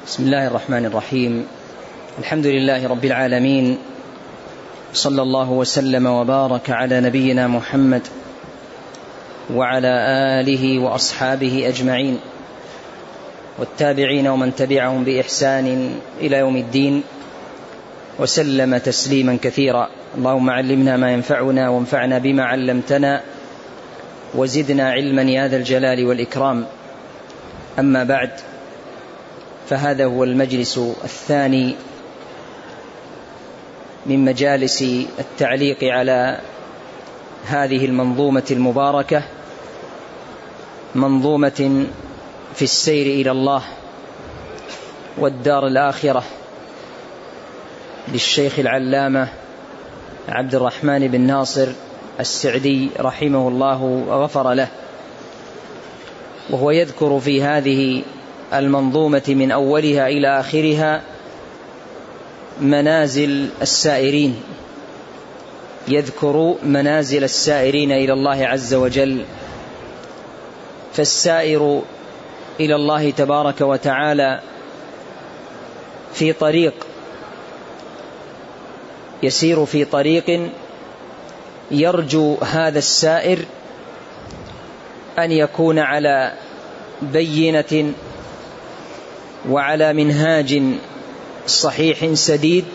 بسم الله الرحمن الرحيم. الحمد لله رب العالمين، صلى الله وسلم وبارك على نبينا محمد وعلى آله وأصحابه أجمعين والتابعين ومن تبعهم بإحسان إلى يوم الدين وسلم تسليما كثيرا. اللهم علمنا ما ينفعنا وانفعنا بما علمتنا وزدنا علما يا ذا الجلال والإكرام. أما بعد، فهذا هو المجلس الثاني من مجالس التعليق على هذه المنظومة المباركة، منظومة في السير إلى الله والدار الآخرة للشيخ العلامة عبد الرحمن بن ناصر السعدي رحمه الله وغفر له. وهو يذكر في هذه المنظومة من أولها إلى آخرها منازل السائرين، يذكر منازل السائرين إلى الله عز وجل. فالسائر إلى الله تبارك وتعالى في طريق، يسير في طريق يرجو هذا السائر أن يكون على بينة وعلى منهاج صحيح سديد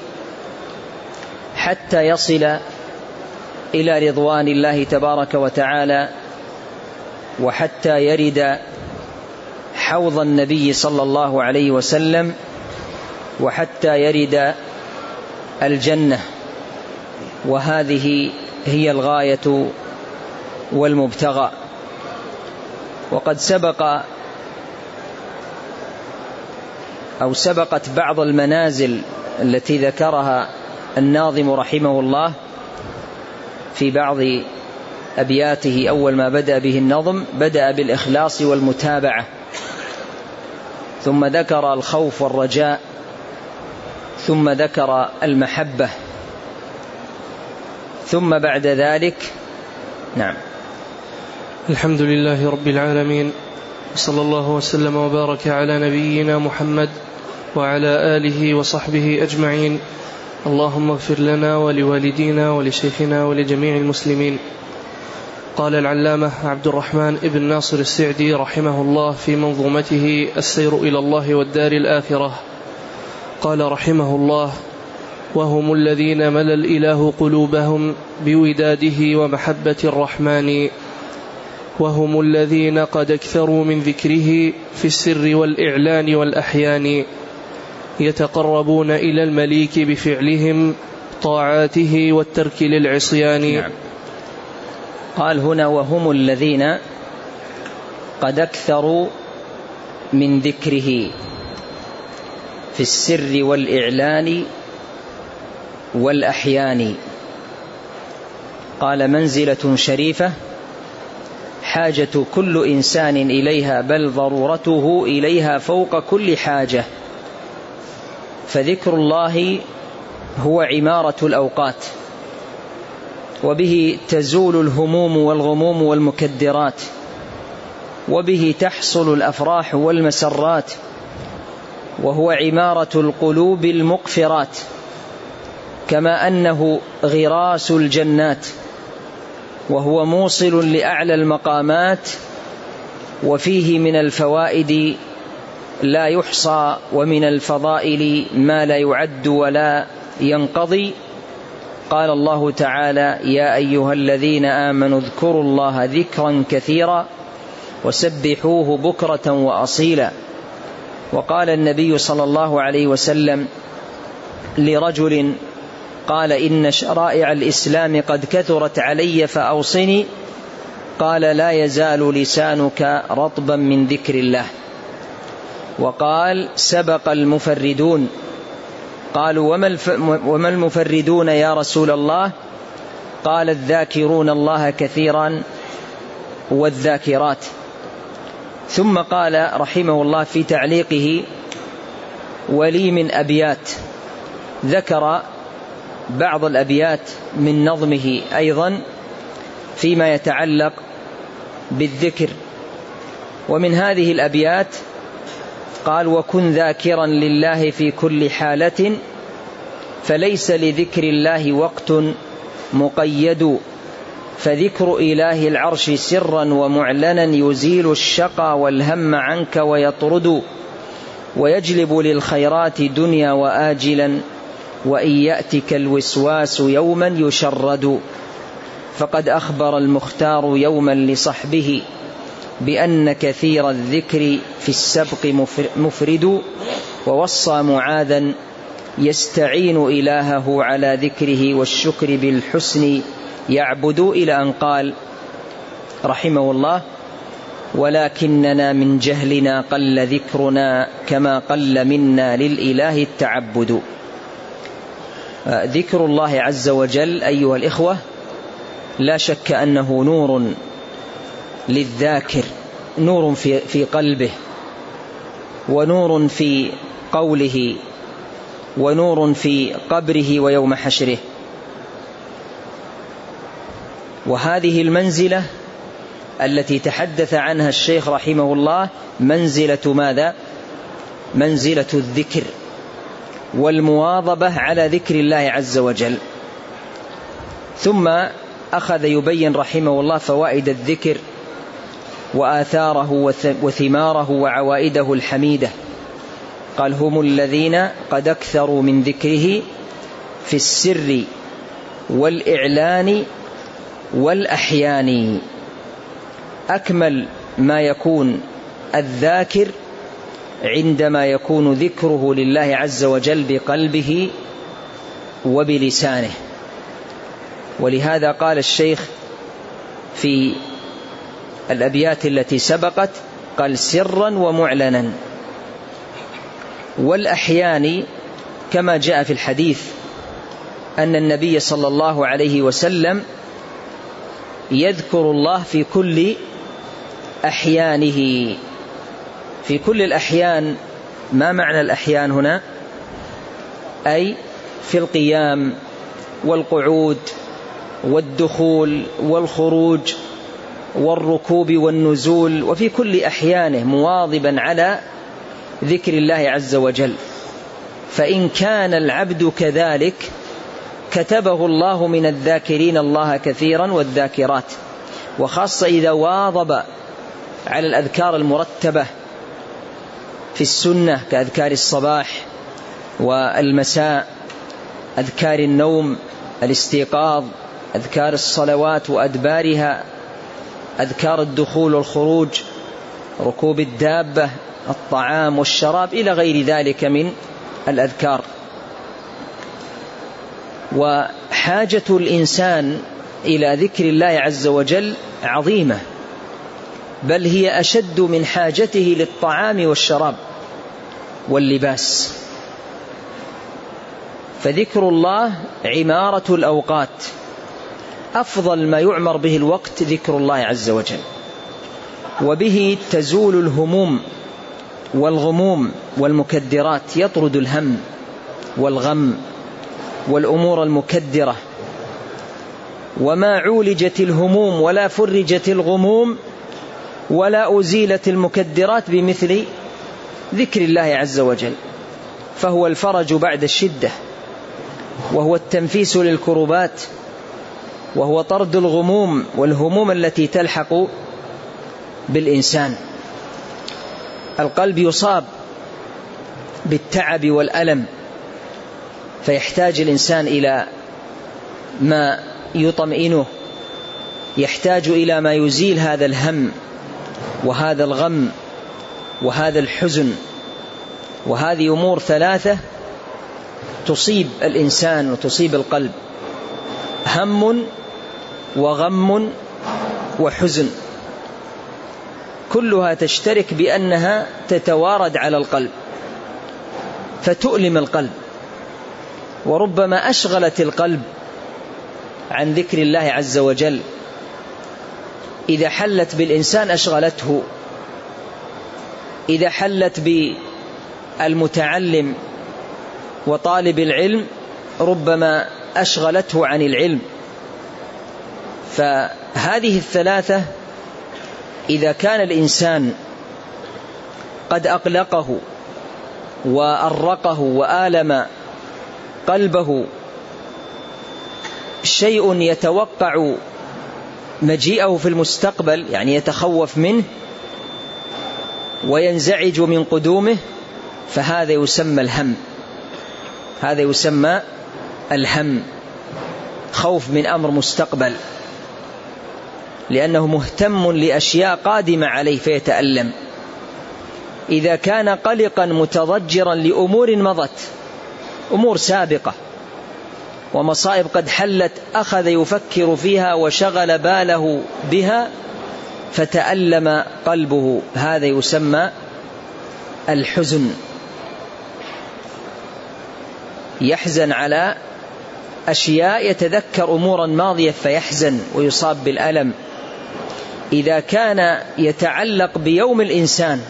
حتى يصل إلى رضوان الله تبارك وتعالى، وحتى يرد حوض النبي صلى الله عليه وسلم، وحتى يرد الجنة. وهذه هي الغاية والمبتغى. وقد سبقت بعض المنازل التي ذكرها الناظم رحمه الله في بعض أبياته. أول ما بدأ به النظم بدأ بالإخلاص والمتابعة، ثم ذكر الخوف والرجاء، ثم ذكر المحبة، ثم بعد ذلك نعم. الحمد لله رب العالمين، صلى الله وسلم وبارك على نبينا محمد وعلى آله وصحبه أجمعين. اللهم اغفر لنا ولوالدينا ولشيخنا ولجميع المسلمين. قال العلامة عبد الرحمن بن ناصر السعدي رحمه الله في منظومته السير إلى الله والدار الآخرة، قال رحمه الله: وهم الذين ملأ الإله قلوبهم بوداده ومحبة الرحمن، وهم الذين قد اكثروا من ذكره في السر والإعلان والأحيان، يتقربون إلى المليك بفعلهم طاعاته والترك للعصيان. نعم. قال هنا: وهم الذين قد اكثروا من ذكره في السر والإعلان والأحيان. قال: منزلة شريفة حاجة كل إنسان إليها، بل ضرورته إليها فوق كل حاجة. فذكر الله هو عمارة الأوقات، وبه تزول الهموم والغموم والمكدرات، وبه تحصل الأفراح والمسرات، وهو عمارة القلوب المقفرات، كما أنه غراس الجنات، وهو موصل لأعلى المقامات، وفيه من الفوائد لا يحصى، ومن الفضائل ما لا يعد ولا ينقضي. قال الله تعالى: يا أيها الذين آمنوا اذكروا الله ذكرا كثيرا وسبحوه بكرة وأصيلا. وقال النبي صلى الله عليه وسلم لرجل قال: إن شرائع الإسلام قد كثرت علي فأوصني. قال: لا يزال لسانك رطبا من ذكر الله. وقال: سبق المفردون. قالوا: وما المفردون يا رسول الله؟ قال: الذاكرون الله كثيرا والذاكرات. ثم قال رحمه الله في تعليقه: ولي من أبيات. ذكر بعض الأبيات من نظمه أيضا فيما يتعلق بالذكر. ومن هذه الأبيات قال: وكن ذاكرا لله في كل حالة، فليس لذكر الله وقت مقيد، فذكر إله العرش سرا ومعلنا يزيل الشقى والهم عنك ويطرد، ويجلب للخيرات دنيا وآجلا، وإن يأتك الوسواس يوما يشرد. فقد أخبر المختار يوما لصحبه بأن كثير الذكر في السبق مفرد، ووصى معاذا يستعين إلهه على ذكره والشكر بالحسن يعبد، إلى أن قال رحمه الله: ولكننا من جهلنا قل ذكرنا كما قل منا للإله التعبد. ذكر الله عز وجل أيها الإخوة لا شك أنه نور للذاكر، نور في قلبه، ونور في قوله، ونور في قبره ويوم حشره. وهذه المنزلة التي تحدث عنها الشيخ رحمه الله منزلة ماذا؟ منزلة الذكر والمواظبة على ذكر الله عز وجل. ثم أخذ يبين رحمه الله فوائد الذكر وآثاره وثماره وعوائده الحميدة. قال: هم الذين قد أكثروا من ذكره في السر والإعلان والأحيان. أكمل ما يكون الذاكر عندما يكون ذكره لله عز وجل بقلبه وبلسانه. ولهذا قال الشيخ في الأبيات التي سبقت، قال: سرا ومعلنا. والأحيان كما جاء في الحديث أن النبي صلى الله عليه وسلم يذكر الله في كل أحيانه. في كل الأحيان. ما معنى الأحيان هنا؟ أي في القيام والقعود والدخول والخروج والركوب والنزول، وفي كل أحيانه مواظبا على ذكر الله عز وجل. فإن كان العبد كذلك كتبه الله من الذاكرين الله كثيرا والذاكرات، وخاصة إذا واظب على الأذكار المرتبة في السنة كأذكار الصباح والمساء، أذكار النوم، الاستيقاظ، أذكار الصلوات وأدبارها، أذكار الدخول والخروج، ركوب الدابة، الطعام والشراب، إلى غير ذلك من الأذكار. وحاجة الإنسان إلى ذكر الله عز وجل عظيمة، بل هي أشد من حاجته للطعام والشراب واللباس. فذكر الله عمارة الأوقات، أفضل ما يعمر به الوقت ذكر الله عز وجل، وبه تزول الهموم والغموم والمكدرات، يطرد الهم والغم والأمور المكدرة. وما عولجت الهموم ولا فرجت الغموم ولا أزيلت المكدرات بمثل ذكر الله عز وجل، فهو الفرج بعد الشدة، وهو التنفيس للكربات، وهو طرد الغموم والهموم التي تلحق بالإنسان. القلب يصاب بالتعب والألم، فيحتاج الإنسان إلى ما يطمئنه، يحتاج إلى ما يزيل هذا الهم وهذا الغم وهذا الحزن. وهذه أمور ثلاثة تصيب الإنسان وتصيب القلب: هم وغم وحزن، كلها تشترك بأنها تتوارد على القلب فتؤلم القلب، وربما أشغلت القلب عن ذكر الله عز وجل. إذا حلت بالإنسان أشغلته، إذا حلت بالمتعلم وطالب العلم ربما أشغلته عن العلم. فهذه الثلاثة إذا كان الإنسان قد أقلقه وأرقه وآلم قلبه شيء يتوقع مجيئه في المستقبل، يعني يتخوف منه وينزعج من قدومه، فهذا يسمى الهم. هذا يسمى الهم، خوف من أمر مستقبل، لأنه مهتم لأشياء قادمة عليه فيتألم. إذا كان قلقا متضجرا لأمور مضت، أمور سابقة ومصائب قد حلت، أخذ يفكر فيها وشغل باله بها فتألم قلبه، هذا يسمى الحزن. يحزن على أشياء، يتذكر أمورا ماضية فيحزن ويصاب بالألم. إذا كان يتعلق بيوم الإنسان،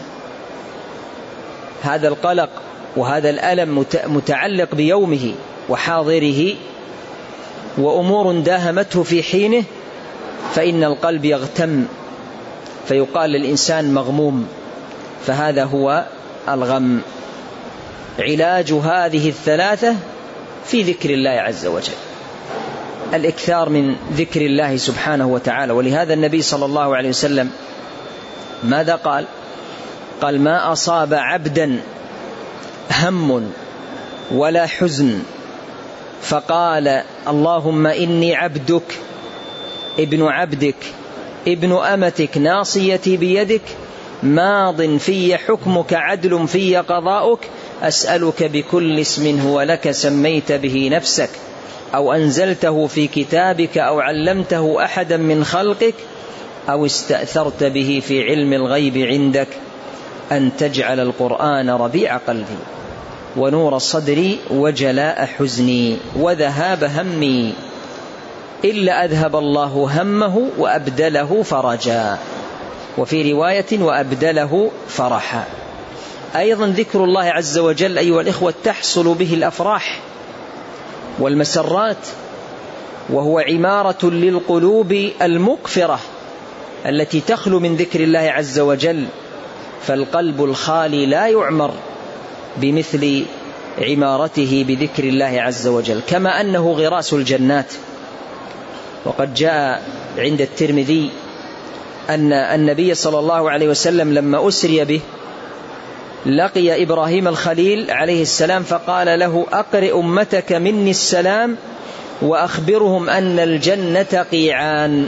هذا القلق وهذا الألم متعلق بيومه وحاضره وأمور داهمته في حينه، فإن القلب يغتم فيقال للإنسان مغموم، فهذا هو الغم. علاج هذه الثلاثة في ذكر الله عز وجل، الإكثار من ذكر الله سبحانه وتعالى. ولهذا النبي صلى الله عليه وسلم ماذا قال؟ قال: ما أصاب عبدا هم ولا حزن فقال اللهم إني عبدك ابن عبدك ابن أمتك ناصيتي بيدك ماض في حكمك عدل في قضاؤك أسألك بكل اسم هو لك سميت به نفسك أو أنزلته في كتابك أو علمته أحدا من خلقك أو استأثرت به في علم الغيب عندك أن تجعل القرآن ربيع قلبي ونور صدري وجلاء حزني وذهاب همي إلا أذهب الله همه وأبدله فرجا، وفي رواية وأبدله فرحا. أيضا ذكر الله عز وجل أيها الإخوة تحصل به الأفراح والمسرات، وهو عمارة للقلوب المقفرة التي تخلو من ذكر الله عز وجل، فالقلب الخالي لا يعمر بمثل عمارته بذكر الله عز وجل، كما أنه غراس الجنات. وقد جاء عند الترمذي أن النبي صلى الله عليه وسلم لما أسري به لقي إبراهيم الخليل عليه السلام فقال له: أقرئ أمتك مني السلام وأخبرهم أن الجنة قيعان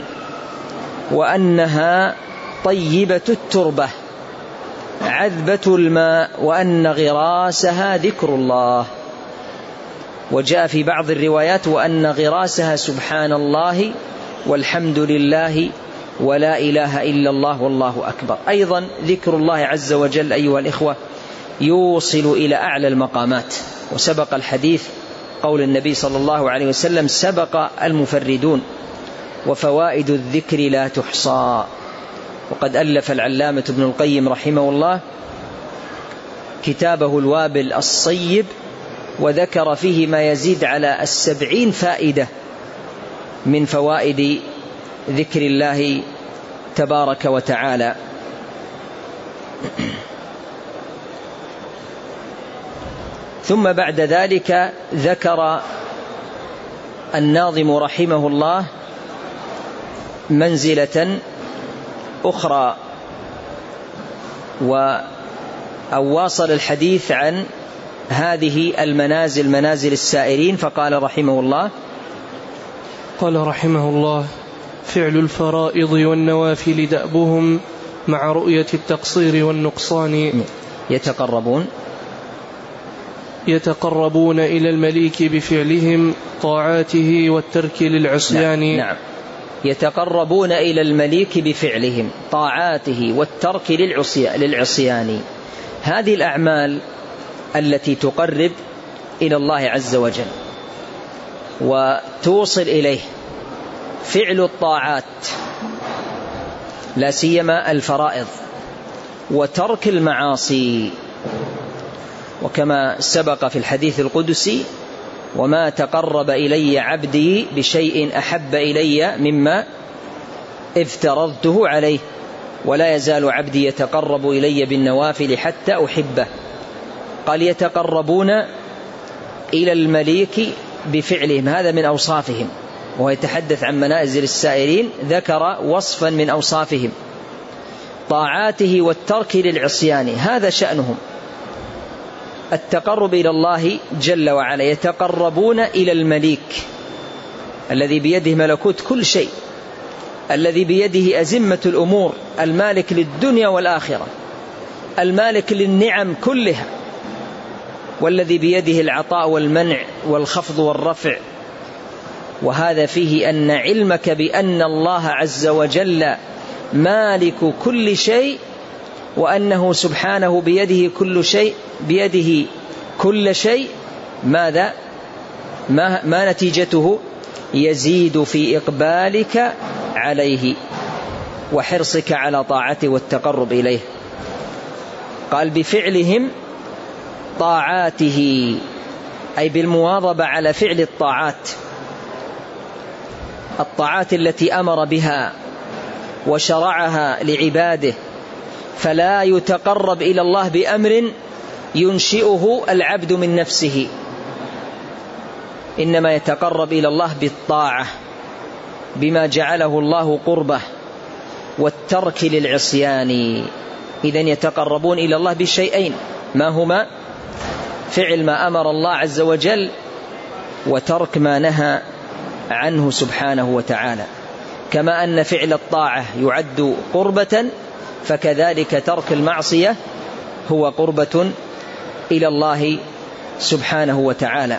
وأنها طيبة التربة عذبة الماء وأن غراسها ذكر الله. وجاء في بعض الروايات وأن غراسها سبحان الله والحمد لله ولا إله إلا الله والله أكبر. أيضا ذكر الله عز وجل أيها الإخوة يوصل إلى أعلى المقامات، وسبق الحديث قول النبي صلى الله عليه وسلم: سبق المفردون وفوائد الذكر لا تحصى. وقد ألف العلامة ابن القيم رحمه الله كتابه الوابل الصيب وذكر فيه ما يزيد على 70 فائدة من فوائد ذكر الله تبارك وتعالى. ثم بعد ذلك ذكر الناظم رحمه الله منزلة أخرى أو واصل الحديث عن هذه المنازل منازل السائرين، فقال رحمه الله: قال رحمه الله: فعل الفرائض والنوافل دأبهم مع رؤية التقصير والنقصان يتقربون إلى المليك بفعلهم طاعاته والترك للعصيان. نعم. يتقربون إلى المليك بفعلهم طاعاته والترك للعصيان. هذه الأعمال التي تقرب إلى الله عز وجل وتوصل إليه، فعل الطاعات لا سيما الفرائض، وترك المعاصي. وكما سبق في الحديث القدسي: وما تقرب إلي عبدي بشيء أحب إلي مما افترضته عليه. ولا يزال عبدي يتقرب إلي بالنوافل حتى أحبه. قال يتقربون إلى المليك بفعلهم، هذا من أوصافهم، وهو يتحدث عن منازل السائرين، ذكر وصفا من أوصافهم: طاعاته والترك للعصيان، هذا شأنهم، التقرب إلى الله جل وعلا. يتقربون إلى المليك الذي بيده ملكوت كل شيء، الذي بيده أزمة الأمور، المالك للدنيا والآخرة، المالك للنعم كلها، والذي بيده العطاء والمنع والخفض والرفع. وهذا فيه أن علمك بأن الله عز وجل مالك كل شيء، وأنه سبحانه بيده كل شيء، بيده كل شيء، ماذا؟ ما نتيجته؟ يزيد في إقبالك عليه وحرصك على طاعته والتقرب إليه. قال بفعلهم طاعاته، أي بالمواظبة على فعل الطاعات، الطاعات التي أمر بها وشرعها لعباده، فلا يتقرب إلى الله بأمر ينشئه العبد من نفسه، إنما يتقرب إلى الله بالطاعة بما جعله الله قربه والترك للعصيان. إذن يتقربون إلى الله بشيئين، ما هما؟ فعل ما أمر الله عز وجل وترك ما نهى عنه سبحانه وتعالى. كما أن فعل الطاعة يعد قربة، فكذلك ترك المعصية هو قربة إلى الله سبحانه وتعالى.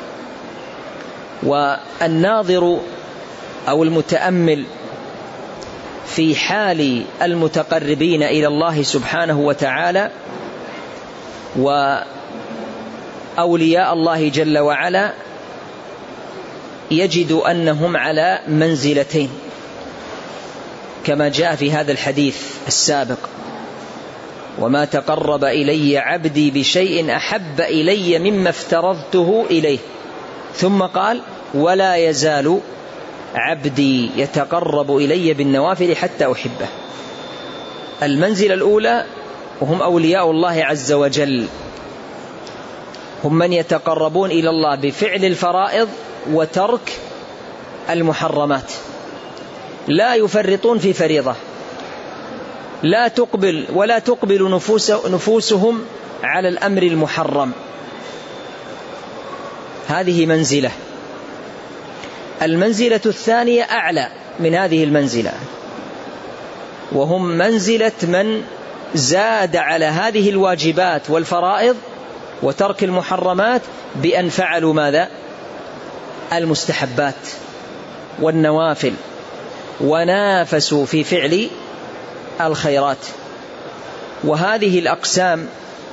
والناظر أو المتأمل في حال المتقربين إلى الله سبحانه وتعالى وأولياء الله جل وعلا يجد أنهم على منزلتين، كما جاء في هذا الحديث السابق: وما تقرب إلي عبدي بشيء أحب إلي مما افترضته إليه. ثم قال: ولا يزال عبدي يتقرب إلي بالنوافل حتى أحبه. المنزلة الأولى وهم أولياء الله عز وجل، هم من يتقربون إلى الله بفعل الفرائض وترك المحرمات، لا يفرطون في فريضة، لا تقبل ولا تقبل نفوسهم على الأمر المحرم. هذه منزلة. المنزلة الثانية أعلى من هذه المنزلة، وهم منزلة من زاد على هذه الواجبات والفرائض وترك المحرمات بأن فعلوا ماذا؟ المستحبات والنوافل، ونافسوا في فعل الخيرات. وهذه الأقسام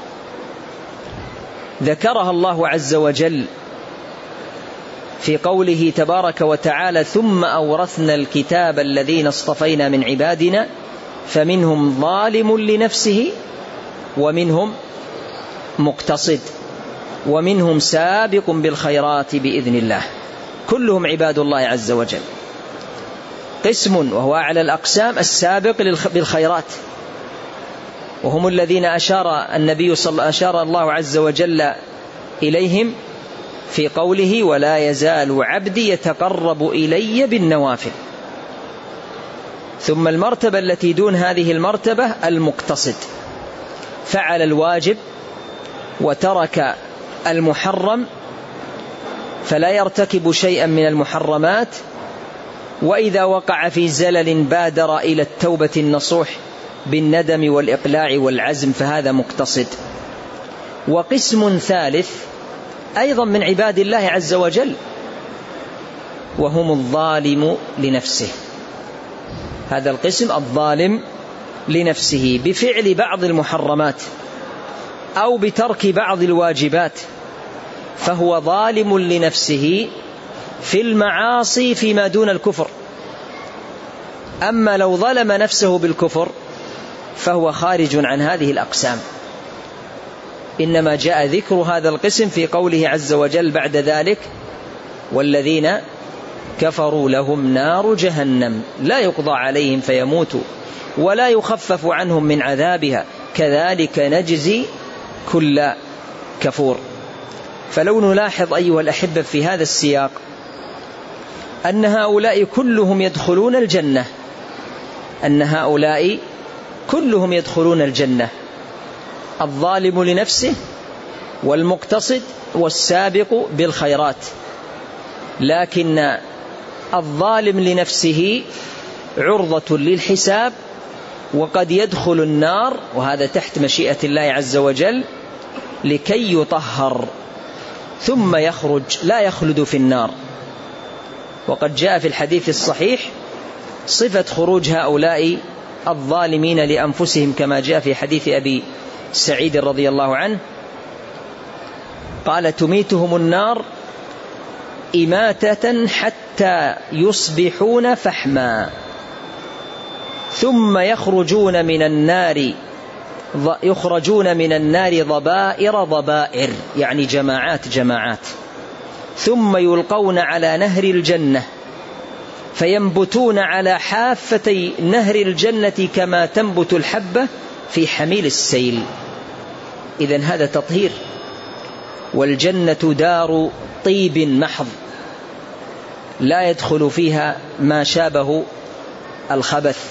ذكرها الله عز وجل في قوله تبارك وتعالى: ثم أورثنا الكتاب الذين اصطفينا من عبادنا فمنهم ظالم لنفسه ومنهم مقتصد ومنهم سابق بالخيرات بإذن الله. كلهم عباد الله عز وجل. قسم وهو أعلى الأقسام السابق بالخيرات، وهم الذين أشار الله عز وجل إليهم في قوله: ولا يزال عبدي يتقرب إلي بالنوافل. ثم المرتبة التي دون هذه المرتبة المقتصد، فعل الواجب وترك المحرم، فلا يرتكب شيئا من المحرمات، وإذا وقع في زلل بادر إلى التوبة النصوح بالندم والإقلاع والعزم، فهذا مقتصد. وقسم ثالث أيضا من عباد الله عز وجل، وهم الظالم لنفسه. هذا القسم الظالم لنفسه بفعل بعض المحرمات أو بترك بعض الواجبات، فهو ظالم لنفسه في المعاصي فيما دون الكفر. أما لو ظلم نفسه بالكفر فهو خارج عن هذه الأقسام. إنما جاء ذكر هذا القسم في قوله عز وجل بعد ذلك: والذين كفروا لهم نار جهنم لا يقضى عليهم فيموتوا ولا يخفف عنهم من عذابها كذلك نجزي كل كفور. فلو نلاحظ أيها الأحبة في هذا السياق أن هؤلاء كلهم يدخلون الجنة، أن هؤلاء كلهم يدخلون الجنة، الظالم لنفسه والمقتصد والسابق بالخيرات، لكن الظالم لنفسه عرضة للحساب وقد يدخل النار، وهذا تحت مشيئة الله عز وجل، لكي يطهر ثم يخرج لا يخلد في النار. وقد جاء في الحديث الصحيح صفة خروج هؤلاء الظالمين لأنفسهم كما جاء في حديث أبي سعيد رضي الله عنه قال: تميتهم النار إماتة حتى يصبحون فحما ثم يخرجون من النار ضبائر يعني جماعات، ثم يلقون على نهر الجنة فينبتون على حافتي نهر الجنة كما تنبت الحبة في حميل السيل. إذن هذا تطهير، والجنة دار طيب محض لا يدخل فيها ما شابه الخبث.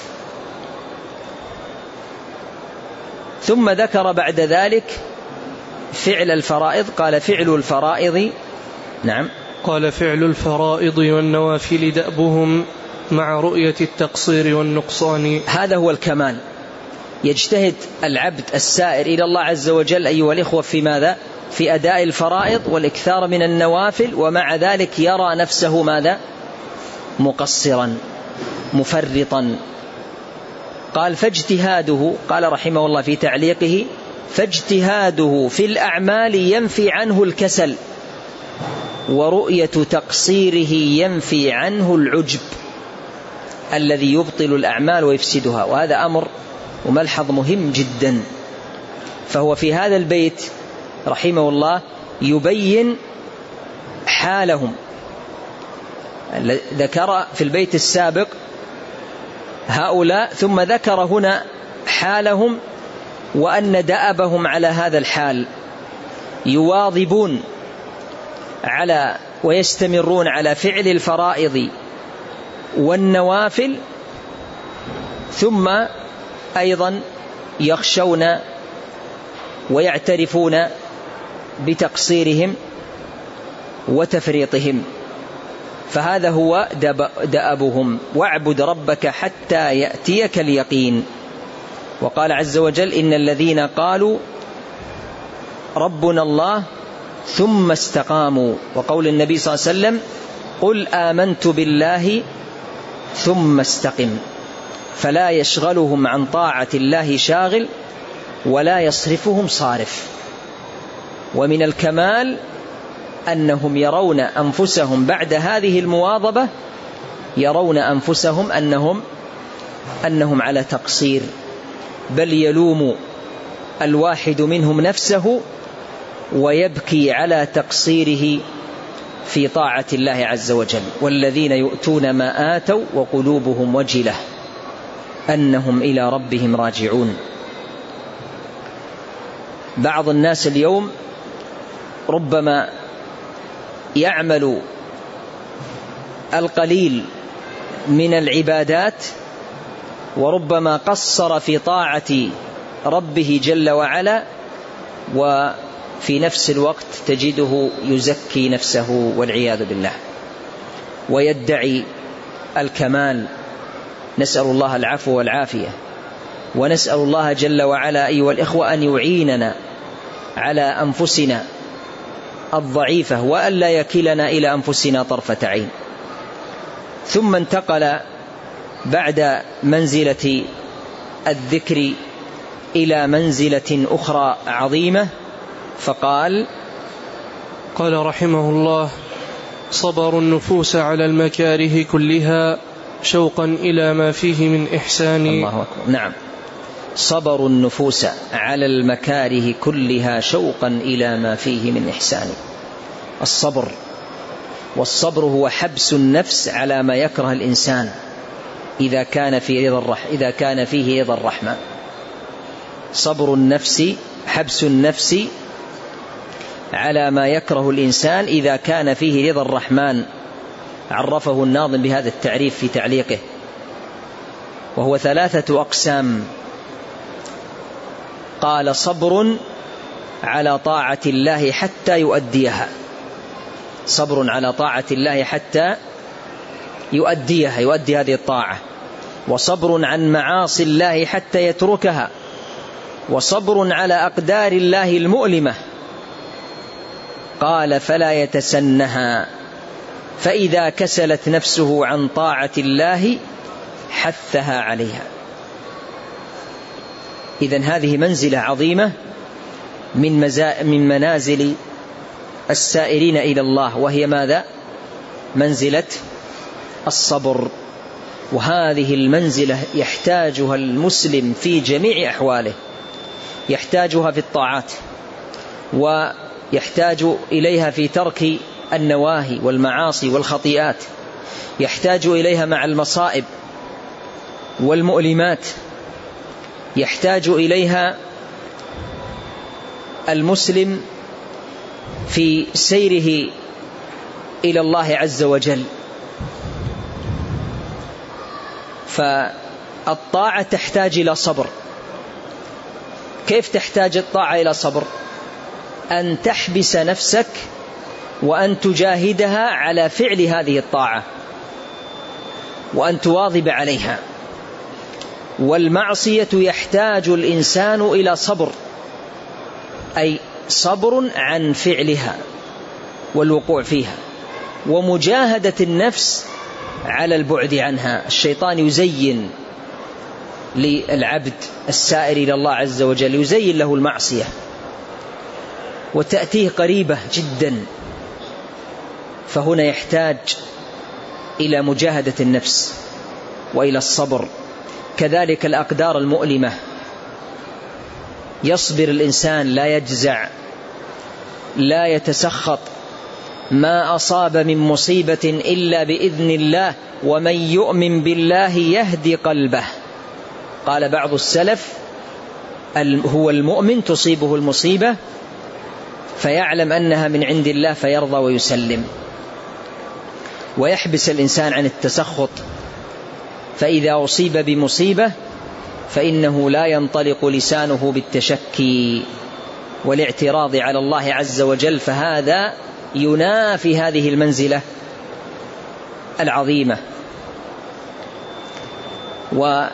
ثم ذكر بعد ذلك فعل الفرائض، قال: فعل الفرائض، نعم، قال: فعل الفرائض والنوافل دأبهم مع رؤية التقصير والنقصان. هذا هو الكمال، يجتهد العبد السائر إلى الله عز وجل أيها الإخوة في ماذا؟ في أداء الفرائض والإكثار من النوافل، ومع ذلك يرى نفسه ماذا؟ مقصرا مفرطا. قال: فاجتهاده، قال رحمه الله في تعليقه: فاجتهاده في الأعمال ينفي عنه الكسل، ورؤية تقصيره ينفي عنه العجب الذي يبطل الأعمال ويفسدها. وهذا أمر وملحظ مهم جدا. فهو في هذا البيت رحمه الله يبين حالهم. ذكر في البيت السابق هؤلاء، ثم ذكر هنا حالهم، وأن دأبهم على هذا الحال، يواظبون على ويستمرون على فعل الفرائض والنوافل، ثم أيضا يخشون ويعترفون بتقصيرهم وتفريطهم. فهذا هو دأبهم: واعبد ربك حتى يأتيك اليقين. وقال عز وجل: إن الذين قالوا ربنا الله ثم استقاموا. وقول النبي صلى الله عليه وسلم: قل آمنت بالله ثم استقم. فلا يشغلهم عن طاعة الله شاغل ولا يصرفهم صارف. ومن الكمال أنهم يرون أنفسهم بعد هذه المواظبة، يرون أنفسهم أنهم على تقصير، بل يلوم الواحد منهم نفسه ويبكي على تقصيره في طاعة الله عز وجل. والذين يؤتون ما آتوا وقلوبهم وجلة أنهم إلى ربهم راجعون. بعض الناس اليوم ربما يعمل القليل من العبادات، وربما قصر في طاعة ربه جل وعلا، وفي نفس الوقت تجده يزكي نفسه والعياذ بالله ويدعي الكمال. نسأل الله العفو والعافية، ونسأل الله جل وعلا أيها الإخوة أن يعيننا على أنفسنا الضعيفة، وأن لا يكلنا إلى أنفسنا طرفة عين. ثم انتقل بعد منزلة الذكر إلى منزلة أخرى عظيمة، فقال: قال رحمه الله: صبر النفوس على المكاره كلها شوقا إلى ما فيه من إحسان. الله أكبر. نعم، صبر النفوس على المكاره كلها شوقا إلى ما فيه من إحسان. الصبر، والصبر هو حبس النفس على ما يكره الإنسان، إذا كان فيه رضا الرحمن. صبر النفس حبس النفس على ما يكره الإنسان إذا كان فيه رضا الرحمن. عرفه الناظم بهذا التعريف في تعليقه، وهو 3 أقسام. قال: صبر على طاعة الله حتى يؤديها، صبر على طاعة الله حتى يؤدي هذه الطاعة، وصبر عن معاصي الله حتى يتركها، وصبر على أقدار الله المؤلمة. قال: فلا يتسنها، فإذا كسلت نفسه عن طاعة الله حثها عليها. إذن هذه منزلة عظيمة من منازل السائرين إلى الله، وهي ماذا؟ منزلة الصبر. وهذه المنزلة يحتاجها المسلم في جميع أحواله، يحتاجها في الطاعات، ويحتاج إليها في ترك النواهي والمعاصي والخطيئات، يحتاج إليها مع المصائب والمؤلمات، يحتاج إليها المسلم في سيره إلى الله عز وجل. فالطاعة تحتاج إلى صبر. كيف تحتاج الطاعة إلى صبر؟ أن تحبس نفسك وأن تجاهدها على فعل هذه الطاعة، وأن تواظب عليها. والمعصية يحتاج الإنسان إلى صبر، أي صبر عن فعلها والوقوع فيها، ومجاهدة النفس على البعد عنها. الشيطان يزين للعبد السائر إلى الله عز وجل، يزين له المعصية وتأتيه قريبة جدا، فهنا يحتاج إلى مجاهدة النفس وإلى الصبر. كذلك الأقدار المؤلمة، يصبر الإنسان، لا يجزع، لا يتسخط. ما أصاب من مصيبة إلا بإذن الله، ومن يؤمن بالله يهدي قلبه. قال بعض السلف: هو المؤمن تصيبه المصيبة فيعلم أنها من عند الله فيرضى ويسلم. ويحبس الإنسان عن التسخط، فإذا أصيب بمصيبة فإنه لا ينطلق لسانه بالتشكي والاعتراض على الله عز وجل، فهذا ينافي هذه المنزلة العظيمة. وقال: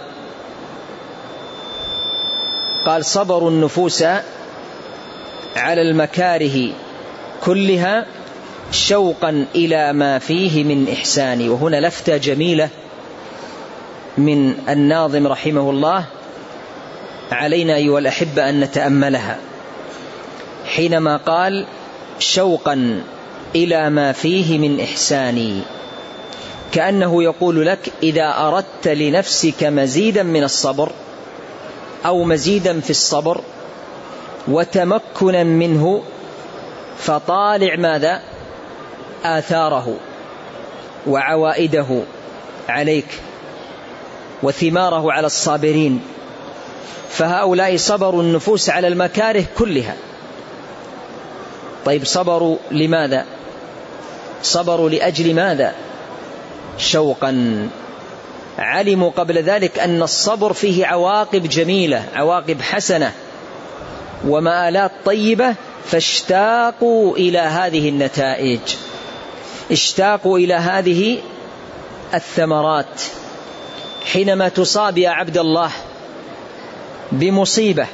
صبر النفوس على المكاره كلها شوقا إلى ما فيه من إحسان. وهنا لفتة جميلة من الناظم رحمه الله، علينا أيها الأحبة أن نتأملها، حينما قال: شوقا إلى ما فيه من إحسان، كأنه يقول لك: إذا أردت لنفسك مزيدا من الصبر أو مزيدا في الصبر وتمكنا منه، فطالع ماذا؟ آثاره وعوائده عليك وثماره على الصابرين. فهؤلاء صبروا النفوس على المكاره كلها. طيب، صبروا لماذا؟ صبروا لأجل ماذا؟ شوقا. علموا قبل ذلك أن الصبر فيه عواقب جميلة، عواقب حسنة ومآلات طيبة، فاشتاقوا إلى هذه النتائج، اشتاقوا إلى هذه الثمرات. حينما تصاب يا عبد الله بمصيبة،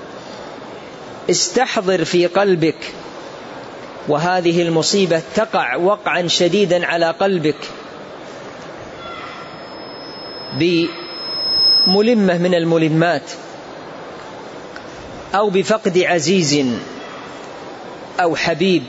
استحضر في قلبك وهذه المصيبة تقع وقعا شديدا على قلبك بملمة من الملمات، أو بفقد عزيز أو حبيب،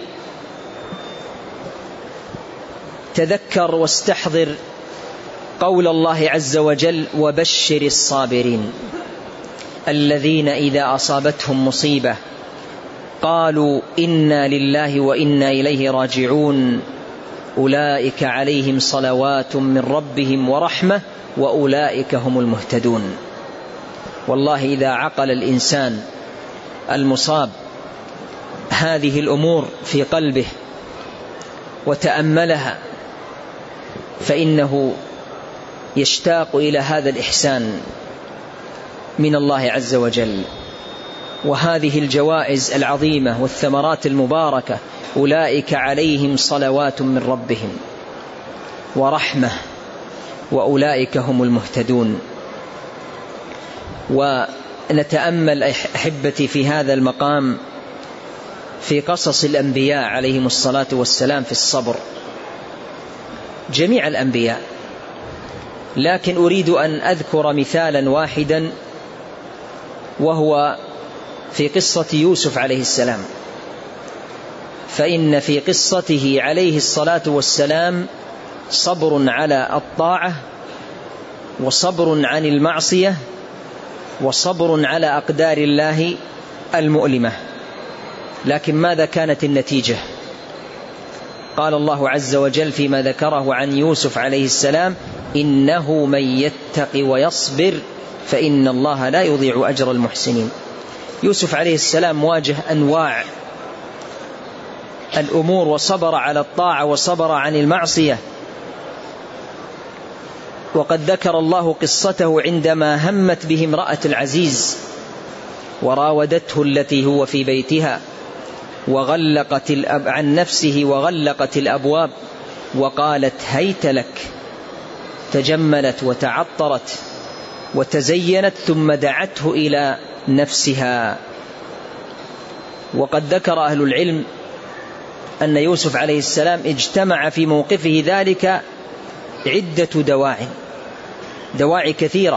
تذكر واستحضر قول الله عز وجل: وبشر الصابرين الذين إذا أصابتهم مصيبة قالوا إنا لله وإنا إليه راجعون أولئك عليهم صلوات من ربهم ورحمة وأولئك هم المهتدون. والله إذا عقل الإنسان المصاب هذه الأمور في قلبه وتأملها فإنه يشتاق إلى هذا الإحسان من الله عز وجل وهذه الجوائز العظيمة والثمرات المباركة. أولئك عليهم صلوات من ربهم ورحمة وأولئك هم المهتدون. ونتأمل أحبتي في هذا المقام في قصص الأنبياء عليهم الصلاة والسلام في الصبر، جميع الأنبياء، لكن أريد أن أذكر مثالا واحدا وهو في قصة يوسف عليه السلام. فإن في قصته عليه الصلاة والسلام صبر على الطاعة وصبر عن المعصية وصبر على أقدار الله المؤلمة. لكن ماذا كانت النتيجة؟ قال الله عز وجل فيما ذكره عن يوسف عليه السلام: إنه من يتق ويصبر فإن الله لا يضيع أجر المحسنين. يوسف عليه السلام واجه أنواع الأمور وصبر على الطاعة وصبر عن المعصية. وقد ذكر الله قصته عندما همت به امرأة العزيز وراودته التي هو في بيتها وغلقت عن نفسه وغلقت الأبواب وقالت هيت لك، تجملت وتعطرت وتزينت ثم دعته إلى نفسها. وقد ذكر أهل العلم أن يوسف عليه السلام اجتمع في موقفه ذلك عدة دواعي كثيرة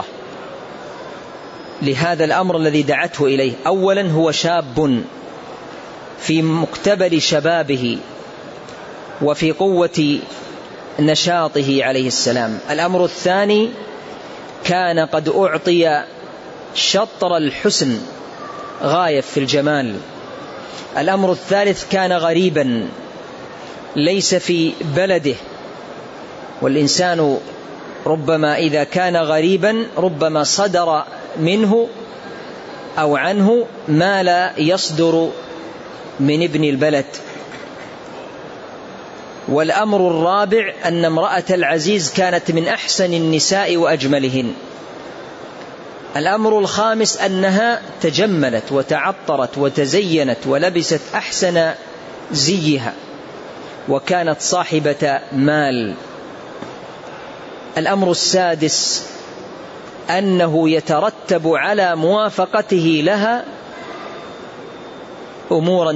لهذا الأمر الذي دعته إليه. أولا هو شاب في مقتبل شبابه وفي قوة نشاطه عليه السلام. الأمر الثاني كان قد أعطي شطر الحسن غاية في الجمال. الأمر الثالث كان غريبا ليس في بلده، والإنسان ربما إذا كان غريبا ربما صدر منه أو عنه ما لا يصدر من ابن البلد. والأمر الرابع أن امرأة العزيز كانت من أحسن النساء وأجملهن. الأمر الخامس أنها تجملت وتعطرت وتزينت ولبست أحسن زيها وكانت صاحبة مال. الأمر السادس أنه يترتب على موافقته لها أمور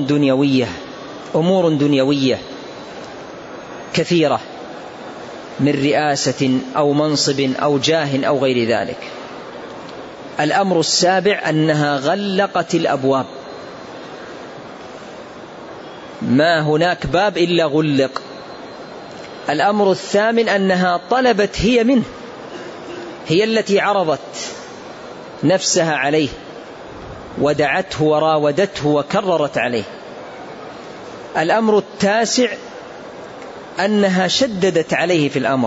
دنيوية كثيرة من رئاسة أو منصب أو جاه أو غير ذلك. الأمر السابع أنها غلقت الأبواب، ما هناك باب إلا غلق. الأمر الثامن أنها طلبت هي منه، هي التي عرضت نفسها عليه ودعته وراودته وكررت عليه. الأمر التاسع أنها شددت عليه في الأمر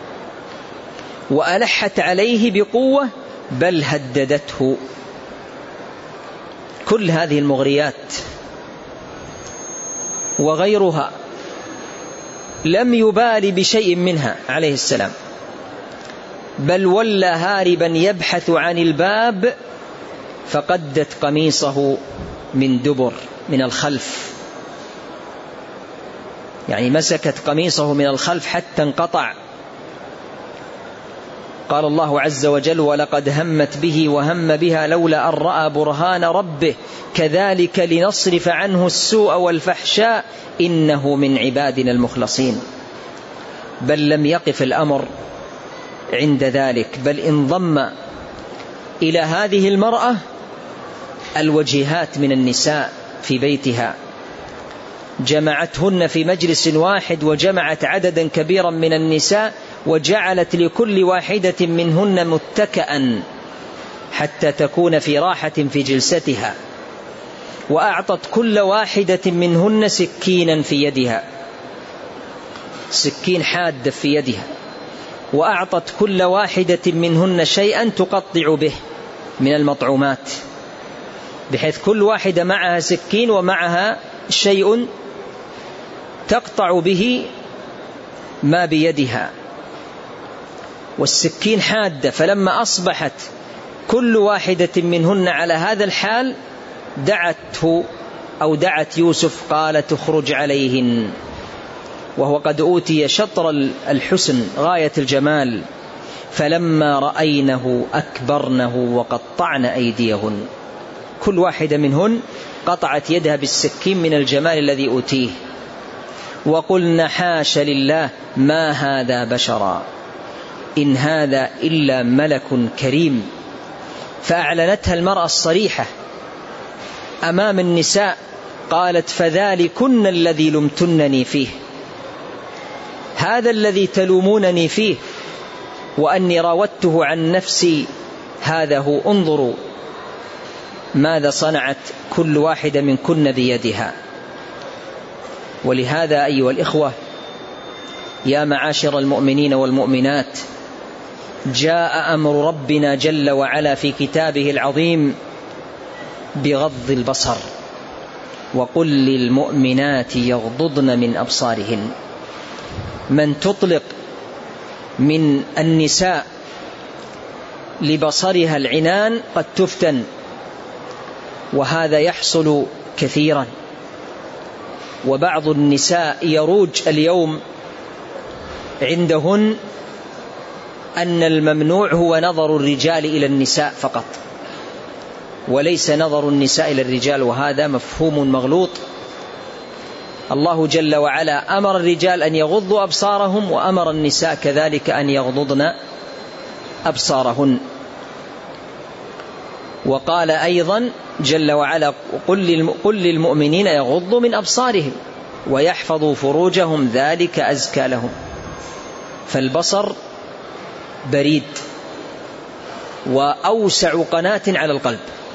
وألحت عليه بقوة بل هددته. كل هذه المغريات وغيرها لم يبال بشيء منها عليه السلام، بل ولى هاربا يبحث عن الباب فقدت قميصه من دبر، من الخلف، يعني مسكت قميصه من الخلف حتى انقطع. قال الله عز وجل: ولقد همت به وهم بها لولا أن رأى برهان ربه كذلك لنصرف عنه السوء والفحشاء إنه من عبادنا المخلصين. بل لم يقف الأمر عند ذلك، بل انضم إلى هذه المرأة الوجيهات من النساء في بيتها، جمعتهن في مجلس واحد وجمعت عددا كبيرا من النساء وجعلت لكل واحدة منهن متكئا حتى تكون في راحة في جلستها، وأعطت كل واحدة منهن سكينا في يدها، سكين حاد في يدها، وأعطت كل واحدة منهن شيئا تقطع به من المطعومات، بحيث كل واحدة معها سكين ومعها شيء تقطع به ما بيدها، والسكين حادة. فلما أصبحت كل واحدة منهن على هذا الحال دعته أو دعت يوسف قالت اخرج عليهن، وهو قد أوتي شطر الحسن غاية الجمال. فلما رأينه أكبرنه وقطعن أيديهن، كل واحدة منهن قطعت يدها بالسكين من الجمال الذي أوتيه. وقلن حاش لله ما هذا بشرا إن هذا إلا ملك كريم. فأعلنتها المرأة الصريحة أمام النساء، قالت فذلكن الذي لمتنني فيه، هذا الذي تلومونني فيه وأني راودته عن نفسي هذا هو، انظروا ماذا صنعت كل واحدة منكن بيدها. ولهذا أيها الإخوة يا معاشر المؤمنين والمؤمنات، جاء أمر ربنا جل وعلا في كتابه العظيم بغض البصر، وقل للمؤمنات يغضضن من أبصارهن. من تطلق من النساء لبصرها العنان قد تفتن، وهذا يحصل كثيرا. وبعض النساء يروج اليوم عندهن أن الممنوع هو نظر الرجال إلى النساء فقط، وليس نظر النساء إلى الرجال، وهذا مفهوم مغلوط. الله جل وعلا أمر الرجال أن يغضوا أبصارهم، وأمر النساء كذلك أن يغضضن أبصارهن. وقال أيضا جل وعلا قل للمؤمنين يغضوا من أبصارهم ويحفظوا فروجهم ذلك أزكى لهم. فالبصر بريد وأوسع قناة على القلب.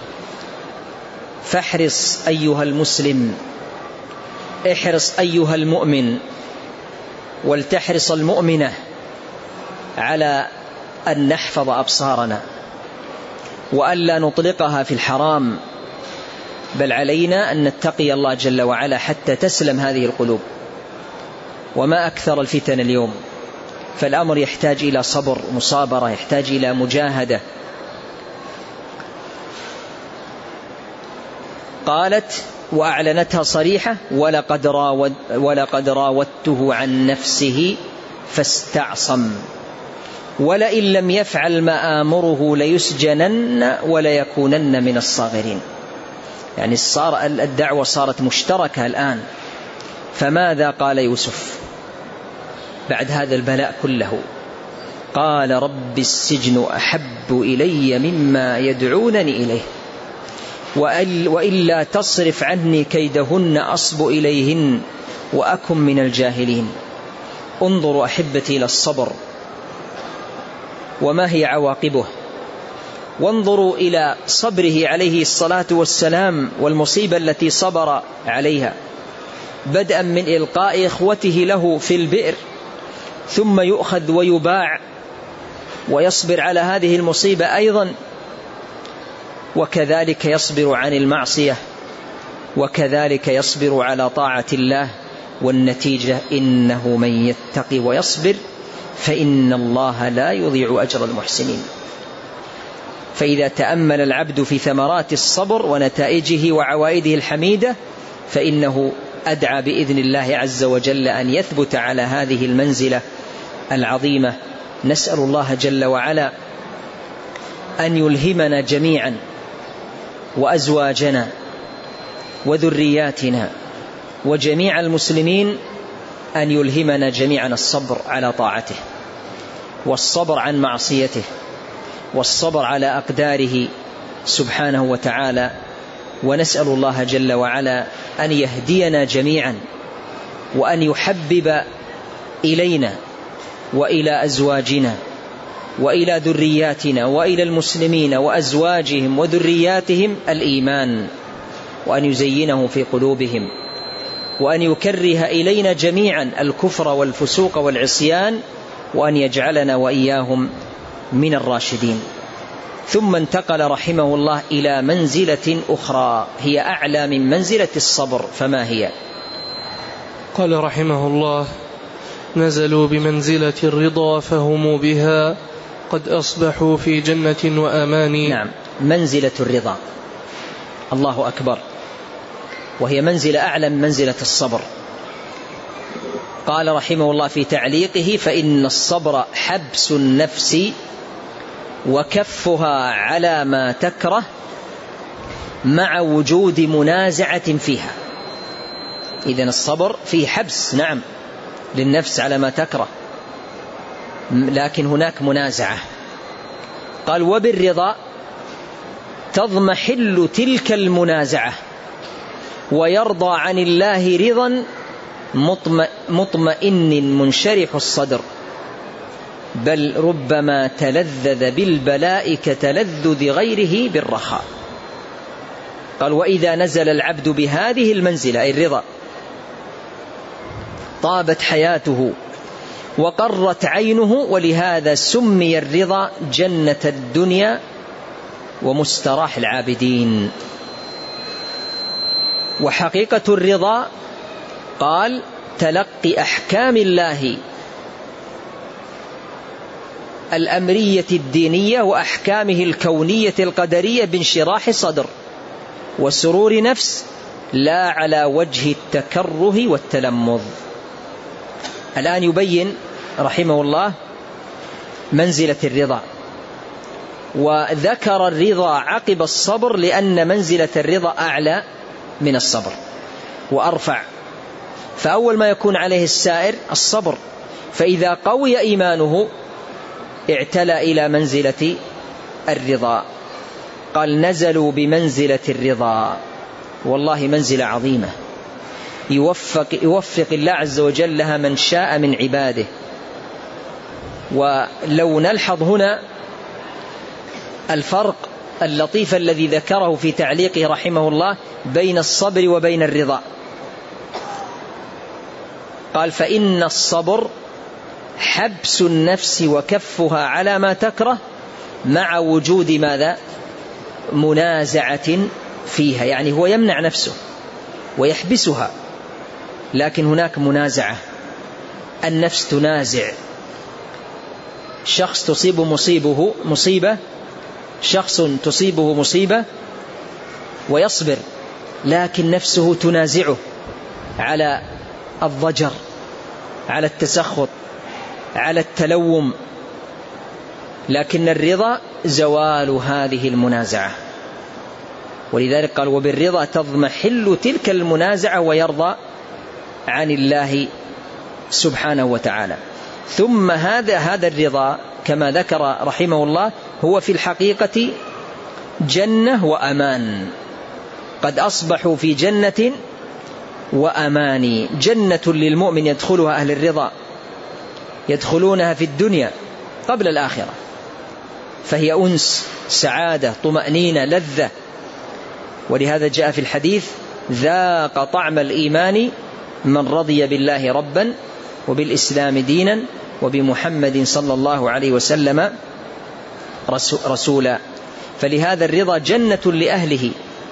فاحرص أيها المسلم، احرص أيها المؤمن، ولتحرص المؤمنة على أن نحفظ أبصارنا وألا نطلقها في الحرام، بل علينا أن نتقي الله جل وعلا حتى تسلم هذه القلوب. وما أكثر الفتن اليوم، فالأمر يحتاج إلى صبر ومصابرة، يحتاج إلى مجاهدة. قالت وأعلنتها صريحة ولقد راودته عن نفسه فاستعصم ولئن لم يفعل ما آمره ليسجنن وليكونن من الصاغرين. يعني الدعوة صارت مشتركة الآن. فماذا قال يوسف بعد هذا البلاء كله؟ قال رب السجن أحب إلي مما يدعونني إليه وإلا تصرف عني كيدهن أصب إليهن وأكن من الجاهلين. انظروا أحبتي إلى الصبر وما هي عواقبه، وانظروا إلى صبره عليه الصلاة والسلام والمصيبة التي صبر عليها، بدءا من إلقاء إخوته له في البئر، ثم يؤخذ ويباع ويصبر على هذه المصيبة أيضا، وكذلك يصبر عن المعصية، وكذلك يصبر على طاعة الله. والنتيجة إنه من يتقي ويصبر فإن الله لا يضيع أجر المحسنين. فإذا تأمل العبد في ثمرات الصبر ونتائجه وعوائده الحميدة فإنه أدعى بإذن الله عز وجل أن يثبت على هذه المنزلة العظيمة. نسأل الله جل وعلا أن يلهمنا جميعا وأزواجنا وذرياتنا وجميع المسلمين أن يلهمنا جميعا الصبر على طاعته، والصبر عن معصيته، والصبر على أقداره سبحانه وتعالى. ونسأل الله جل وعلا أن يهدينا جميعا، وأن يحبب إلينا وإلى أزواجنا وإلى ذرياتنا وإلى المسلمين وأزواجهم وذرياتهم الإيمان، وأن يزينه في قلوبهم، وأن يكره إلينا جميعا الكفر والفسوق والعصيان، وأن يجعلنا وإياهم من الراشدين. ثم انتقل رحمه الله إلى منزلة أخرى هي أعلى من منزلة الصبر، فما هي؟ قال رحمه الله: نزلوا بمنزلة الرضا فهم بها قد أصبحوا في جنة وأمان. نعم، منزلة الرضا، الله أكبر، وهي منزلة أعلى من منزلة الصبر. قال رحمه الله في تعليقه: فإن الصبر حبس النفس وكفها على ما تكره مع وجود منازعة فيها. إذن الصبر فيه حبس، نعم، للنفس على ما تكره، لكن هناك منازعة. قال: وبالرضا تضمحل تلك المنازعة ويرضى عن الله رضا مطمئن منشرح الصدر، بل ربما تلذذ بالبلاء كتلذذ غيره بالرخاء. قال: وإذا نزل العبد بهذه المنزلة أي الرضا طابت حياته وقرت عينه، ولهذا سمي الرضا جنة الدنيا ومستراح العابدين. وحقيقة الرضا قال: تلقي أحكام الله الأمرية الدينية وأحكامه الكونية القدرية بانشراح صدر وسرور نفس، لا على وجه التكره والتلمذ. الآن يبين رحمه الله منزلة الرضا، وذكر الرضا عقب الصبر لأن منزلة الرضا أعلى من الصبر وأرفع. فأول ما يكون عليه السائر الصبر، فإذا قوي إيمانه اعتلى إلى منزلة الرضا. قال: نزلوا بمنزلة الرضا، والله منزلة عظيمة يوفق الله عز وجل لها من شاء من عباده. ولو نلحظ هنا الفرق اللطيف الذي ذكره في تعليقه رحمه الله بين الصبر وبين الرضا. قال: فإن الصبر حبس النفس وكفها على ما تكره مع وجود ماذا؟ منازعة فيها، يعني هو يمنع نفسه ويحبسها، لكن هناك منازعة، النفس تنازع. شخص تصيبه مصيبة، شخص تصيبه مصيبة ويصبر، لكن نفسه تنازعه على الضجر، على التسخط، على التلوم. لكن الرضا زوال هذه المنازعة، ولذلك قال: وبالرضا تضمحل تلك المنازعة ويرضى عن الله سبحانه وتعالى. ثم هذا الرضا كما ذكر رحمه الله هو في الحقيقة جنة وأمان، قد أصبحوا في جنة وأمان. جنة للمؤمن يدخلها أهل الرضا، يدخلونها في الدنيا قبل الآخرة، فهي أنس، سعادة، طمأنينة، لذة. ولهذا جاء في الحديث: ذاق طعم الإيمان من رضي بالله ربا وبالإسلام دينا وبمحمد صلى الله عليه وسلم رسولا. فلهذا الرضا جنة لأهله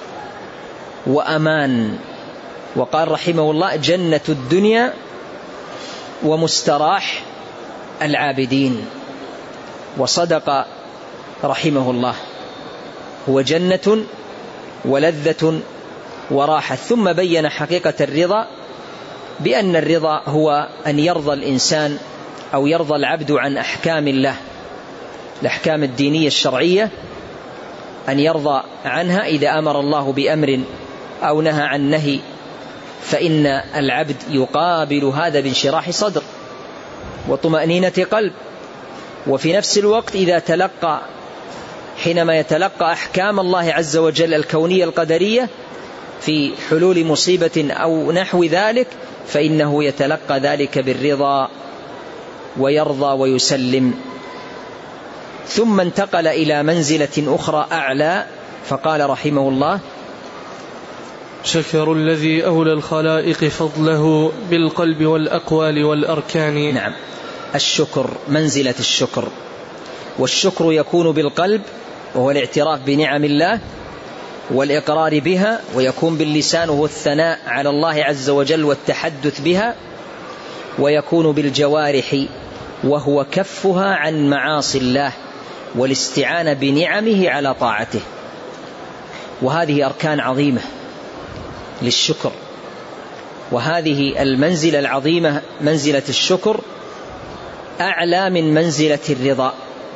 وأمان. وقال رحمه الله: جنة الدنيا ومستراح العابدين. وصدق رحمه الله، هو جنة ولذة وراحة. ثم بين حقيقة الرضا بأن الرضا هو أن يرضى الإنسان أو يرضى العبد عن أحكام الله، الأحكام الدينية الشرعية، أن يرضى عنها إذا أمر الله بأمر أو نهى عن نهي، فإن العبد يقابل هذا بانشراح صدر وطمأنينة قلب. وفي نفس الوقت حينما يتلقى أحكام الله عز وجل الكونية القدرية في حلول مصيبة أو نحو ذلك، فإنه يتلقى ذلك بالرضا ويرضى ويسلم. ثم انتقل إلى منزلة أخرى أعلى، فقال رحمه الله: شكر الذي أولى الخلائق فضله بالقلب والأقوال والأركان. نعم، الشكر، منزلة الشكر. والشكر يكون بالقلب وهو الاعتراف بنعم الله والإقرار بها، ويكون باللسان وهو الثناء على الله عز وجل والتحدث بها، ويكون بالجوارح وهو كفها عن معاصي الله والاستعانة بنعمه على طاعته. وهذه أركان عظيمة للشكر، وهذه المنزلة العظيمة منزلة الشكر أعلى من منزلة الرضا.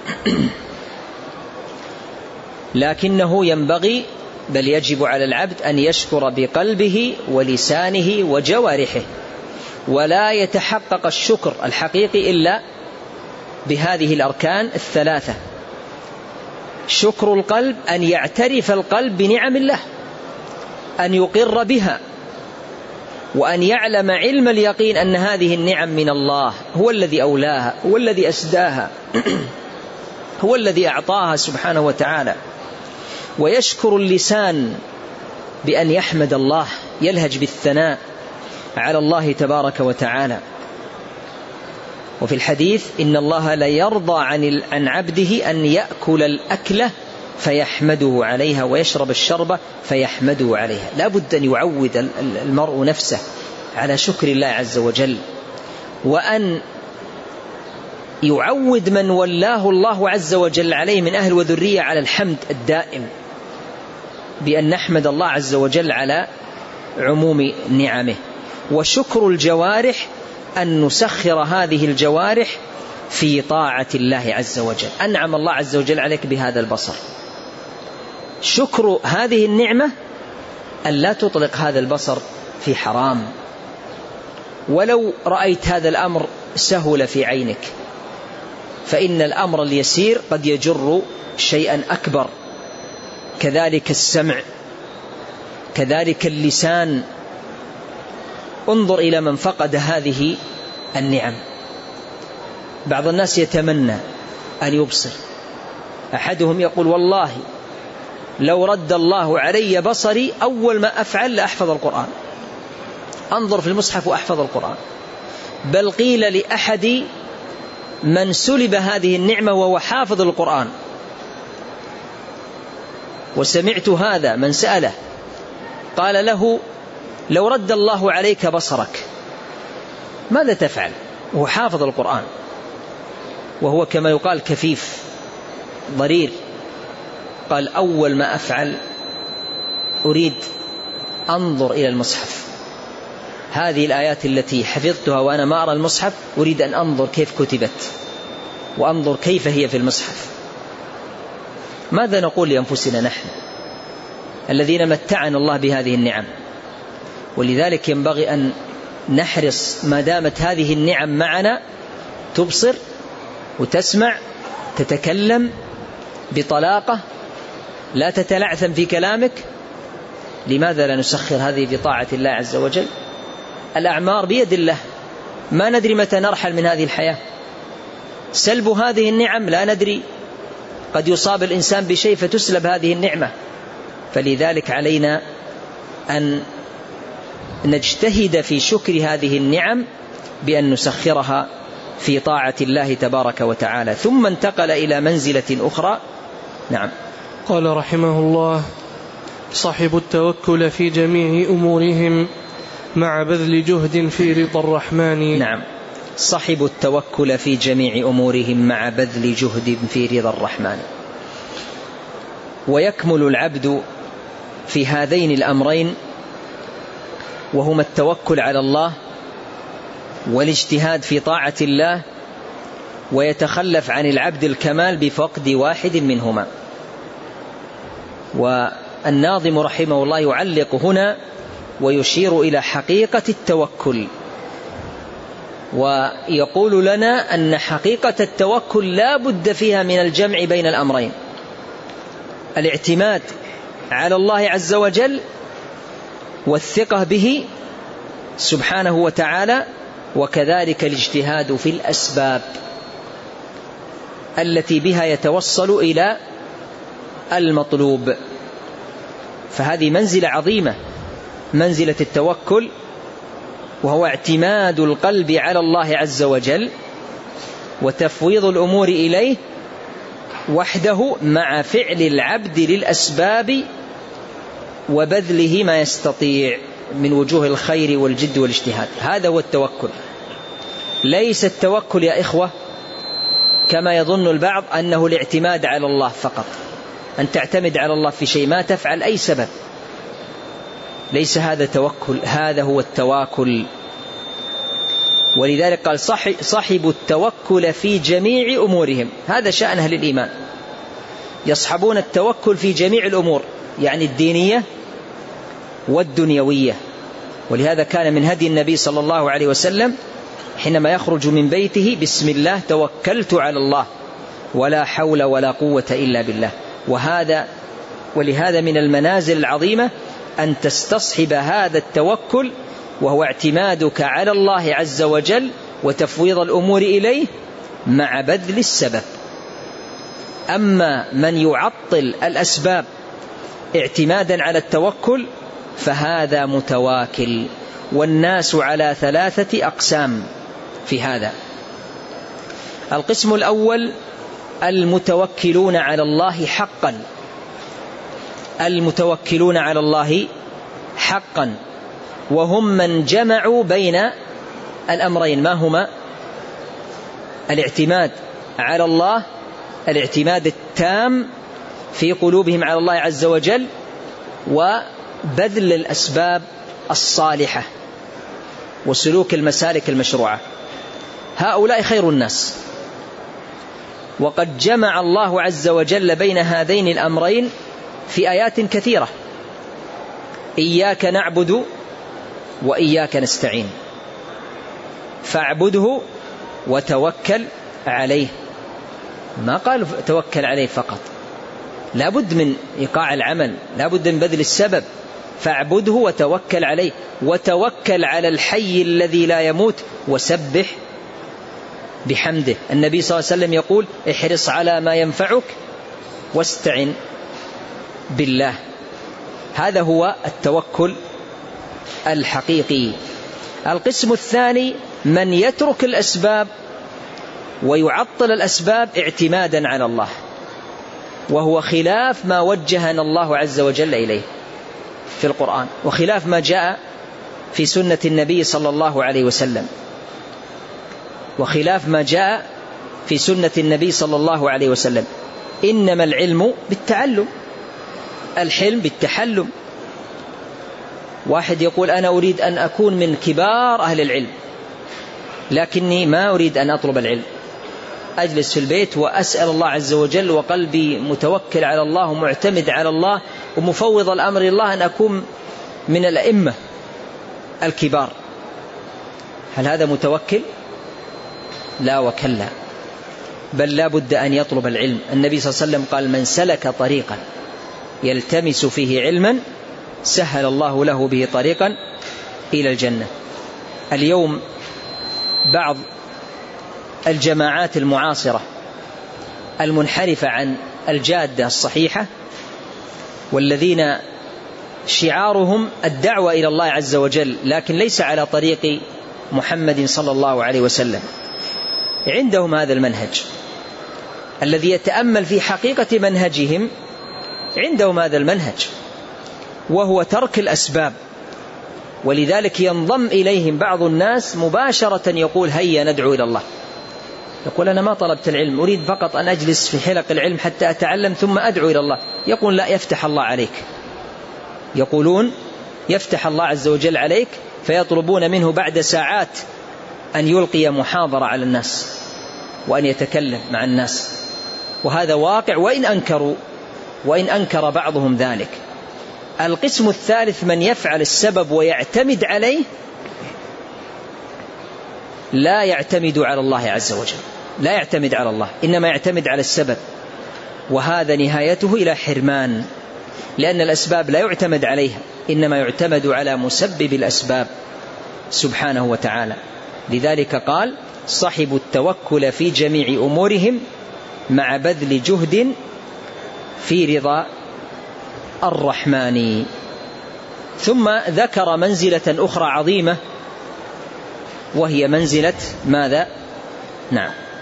لكنه ينبغي بل يجب على العبد أن يشكر بقلبه ولسانه وجوارحه، ولا يتحقق الشكر الحقيقي إلا بهذه الأركان الثلاثة. شكر القلب أن يعترف القلب بنعم الله، أن يقر بها، وأن يعلم علم اليقين أن هذه النعم من الله، هو الذي أولاها، هو الذي أسداها، هو الذي أعطاها سبحانه وتعالى. ويشكر اللسان بأن يحمد الله، يلهج بالثناء على الله تبارك وتعالى. وفي الحديث إن الله لا يرضى عن عبده أن يأكل الأكلة فيحمده عليها ويشرب الشربة فيحمده عليها. لا بد أن يعود المرء نفسه على شكر الله عز وجل، وأن يعود من ولاه الله عز وجل عليه من أهل وذرية على الحمد الدائم، بأن نحمد الله عز وجل على عموم نعمه. وشكر الجوارح أن نسخر هذه الجوارح في طاعة الله عز وجل. أنعم الله عز وجل عليك بهذا البصر، شكر هذه النعمة أن لا تطلق هذا البصر في حرام، ولو رأيت هذا الأمر سهل في عينك، فإن الأمر اليسير قد يجر شيئا أكبر. كذلك السمع، كذلك اللسان. انظر إلى من فقد هذه النعم. بعض الناس يتمنى أن يبصر، أحدهم يقول والله لو رد الله علي بصري أول ما أفعل لأحفظ القرآن، أنظر في المصحف وأحفظ القرآن. بل قيل لأحد من سلب هذه النعمة وهو حافظ القرآن، وسمعت هذا من سأله قال له لو رد الله عليك بصرك ماذا تفعل؟ وهو حافظ القرآن، وهو كما يقال كفيف ضرير. قال أول ما أفعل أريد أنظر إلى المصحف، هذه الآيات التي حفظتها وأنا ما أرى المصحف أريد أن أنظر كيف كتبت وأنظر كيف هي في المصحف. ماذا نقول لأنفسنا نحن الذين متعنا الله بهذه النعم؟ ولذلك ينبغي أن نحرص ما دامت هذه النعم معنا، تبصر وتسمع، تتكلم بطلاقة، لا تتلعثم في كلامك. لماذا لا نسخر هذه بطاعة الله عز وجل؟ الأعمار بيد الله، ما ندري متى نرحل من هذه الحياة. سلب هذه النعم لا ندري، قد يصاب الإنسان بشيء فتسلب هذه النعمة. فلذلك علينا أن نجتهد في شكر هذه النعم بأن نسخرها في طاعة الله تبارك وتعالى. ثم انتقل إلى منزلة أخرى. نعم. قال رحمه الله: صاحب التوكل في جميع أمورهم مع بذل جهد في رضا الرحمن. نعم، صاحب التوكل في جميع أمورهم مع بذل جهد في رضا الرحمن. ويكمل العبد في هذين الأمرين، وهما التوكل على الله والاجتهاد في طاعة الله، ويتخلف عن العبد الكمال بفقد واحد منهما. والناظم رحمه الله يعلق هنا ويشير إلى حقيقة التوكل، ويقول لنا أن حقيقة التوكل لا بد فيها من الجمع بين الأمرين: الاعتماد على الله عز وجل والثقة به سبحانه وتعالى، وكذلك الاجتهاد في الأسباب التي بها يتوصل إلى المطلوب. فهذه منزلة عظيمة، منزلة التوكل، وهو اعتماد القلب على الله عز وجل وتفويض الأمور إليه وحده مع فعل العبد للأسباب وبذله ما يستطيع من وجوه الخير والجد والاجتهاد. هذا هو التوكل. ليس التوكل يا إخوة كما يظن البعض أنه الاعتماد على الله فقط، أن تعتمد على الله في شيء ما تفعل أي سبب. ليس هذا توكل، هذا هو التواكل. ولذلك قال صحبوا التوكل في جميع أمورهم. هذا شأن أهل الإيمان، يصحبون التوكل في جميع الأمور، يعني الدينية والدنيوية. ولهذا كان من هدي النبي صلى الله عليه وسلم حينما يخرج من بيته: بسم الله توكلت على الله ولا حول ولا قوة إلا بالله. ولهذا من المنازل العظيمة أن تستصحب هذا التوكل، وهو اعتمادك على الله عز وجل وتفويض الأمور إليه مع بذل السبب. أما من يعطل الأسباب اعتمادا على التوكل فهذا متواكل. والناس على 3 أقسام في هذا. القسم الأول المتوكلون على الله حقا، المتوكلون على الله حقا، وهم من جمعوا بين الأمرين. ما هما؟ الاعتماد على الله، الاعتماد التام في قلوبهم على الله عز وجل، وبذل الأسباب الصالحة وسلوك المسالك المشروعة. هؤلاء خير الناس. وقد جمع الله عز وجل بين هذين الأمرين في آيات كثيرة: إياك نعبد وإياك نستعين، فاعبده وتوكل عليه. ما قال توكل عليه فقط، لا بد من إيقاع العمل، لا بد من بذل السبب. فاعبده وتوكل عليه، وتوكل على الحي الذي لا يموت، وسبح بحمده. النبي صلى الله عليه وسلم يقول: احرص على ما ينفعك واستعن بالله. هذا هو التوكل الحقيقي. القسم الثاني من يترك الأسباب ويعطل الأسباب اعتمادا على الله، وهو خلاف ما وجهنا الله عز وجل إليه في القرآن، وخلاف ما جاء في سنة النبي صلى الله عليه وسلم، وخلاف ما جاء في سنة النبي صلى الله عليه وسلم. إنما العلم بالتعلم، الحلم بالتحلم. واحد يقول: أنا أريد أن أكون من كبار أهل العلم، لكني ما أريد أن أطلب العلم، أجلس في البيت وأسأل الله عز وجل وقلبي متوكل على الله ومعتمد على الله ومفوض الأمر لله أن أكون من الأئمة الكبار. هل هذا متوكل؟ لا وكلا، بل لا بد أن يطلب العلم. النبي صلى الله عليه وسلم قال: من سلك طريقا يلتمس فيه علما سهل الله له به طريقا إلى الجنة. اليوم بعض الجماعات المعاصرة المنحرفة عن الجادة الصحيحة، والذين شعارهم الدعوة إلى الله عز وجل لكن ليس على طريق محمد صلى الله عليه وسلم، عندهم هذا المنهج الذي يتأمل في حقيقة منهجهم. عندهم هذا المنهج وهو ترك الأسباب، ولذلك ينضم إليهم بعض الناس مباشرة يقول: هيا ندعو إلى الله. يقول: أنا ما طلبت العلم، أريد فقط أن أجلس في حلق العلم حتى أتعلم ثم أدعو إلى الله. يقول: لا، يفتح الله عليك. يقولون: يفتح الله عز وجل عليك، فيطلبون منه بعد ساعات أن يلقي محاضرة على الناس وأن يتكلم مع الناس. وهذا واقع وإن أنكر بعضهم ذلك. القسم الثالث من يفعل السبب ويعتمد عليه، لا يعتمد على الله عز وجل، لا يعتمد على الله، إنما يعتمد على السبب، وهذا نهايته إلى حرمان، لأن الأسباب لا يعتمد عليها، إنما يعتمد على مسبب الأسباب سبحانه وتعالى. لذلك قال: صحبوا التوكل في جميع أمورهم مع بذل جهد في رضا الرحمن. ثم ذكر منزلة أخرى عظيمة، وهي منزلة ماذا؟ نعم،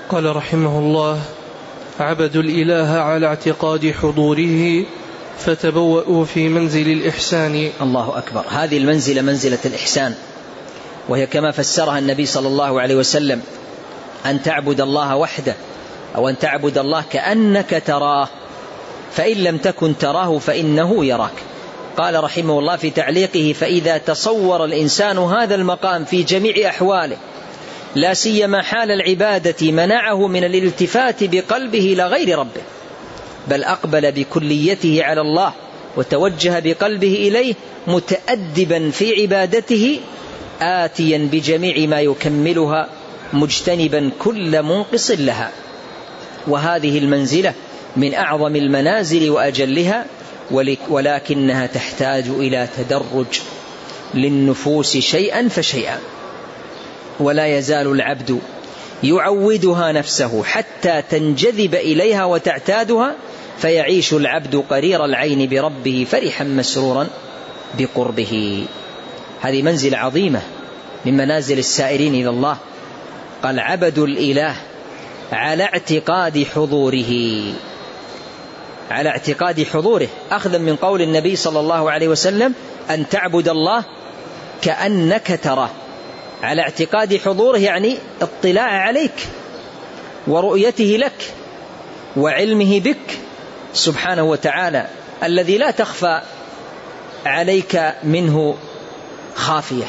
قال رحمه الله: عبدوا الإله على اعتقاد حضوره فتبوأوا في منزل الإحسان. الله أكبر. هذه المنزلة منزلة الإحسان، وهي كما فسرها النبي صلى الله عليه وسلم: أن تعبد الله وحده، أو أن تعبد الله كأنك تراه، فإن لم تكن تراه فإنه يراك. قال رحمه الله في تعليقه: فإذا تصور الإنسان هذا المقام في جميع أحواله، لا سيما حال العبادة، منعه من الالتفات بقلبه إلى غير ربه، بل أقبل بكليته على الله وتوجه بقلبه إليه، متأدبا في عبادته، آتيا بجميع ما يكملها، مجتنبا كل منقص لها. وهذه المنزلة من أعظم المنازل وأجلها، ولكنها تحتاج إلى تدرج للنفوس شيئا فشيئا، ولا يزال العبد يعودها نفسه حتى تنجذب إليها وتعتادها، فيعيش العبد قرير العين بربه فرحا مسرورا بقربه. هذه منزلة عظيمة من منازل السائرين إلى الله. قال: عبدوا الإله على اعتقاد حضوره، على اعتقاد حضوره، أخذا من قول النبي صلى الله عليه وسلم: أن تعبد الله كأنك تراه. على اعتقاد حضوره يعني اطلاع عليك ورؤيته لك وعلمه بك سبحانه وتعالى، الذي لا تخفى عليك منه خافية.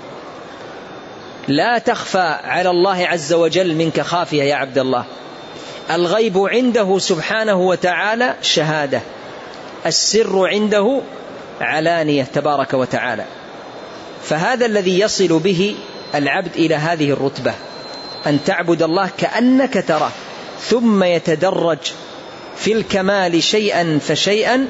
لا تخفى على الله عز وجل منك خافية يا عبد الله. الغيب عنده سبحانه وتعالى شهادة، السر عنده علانية تبارك وتعالى. فهذا الذي يصل به العبد إلى هذه الرتبة، أن تعبد الله كأنك تراه، ثم يتدرج في الكمال شيئا فشيئا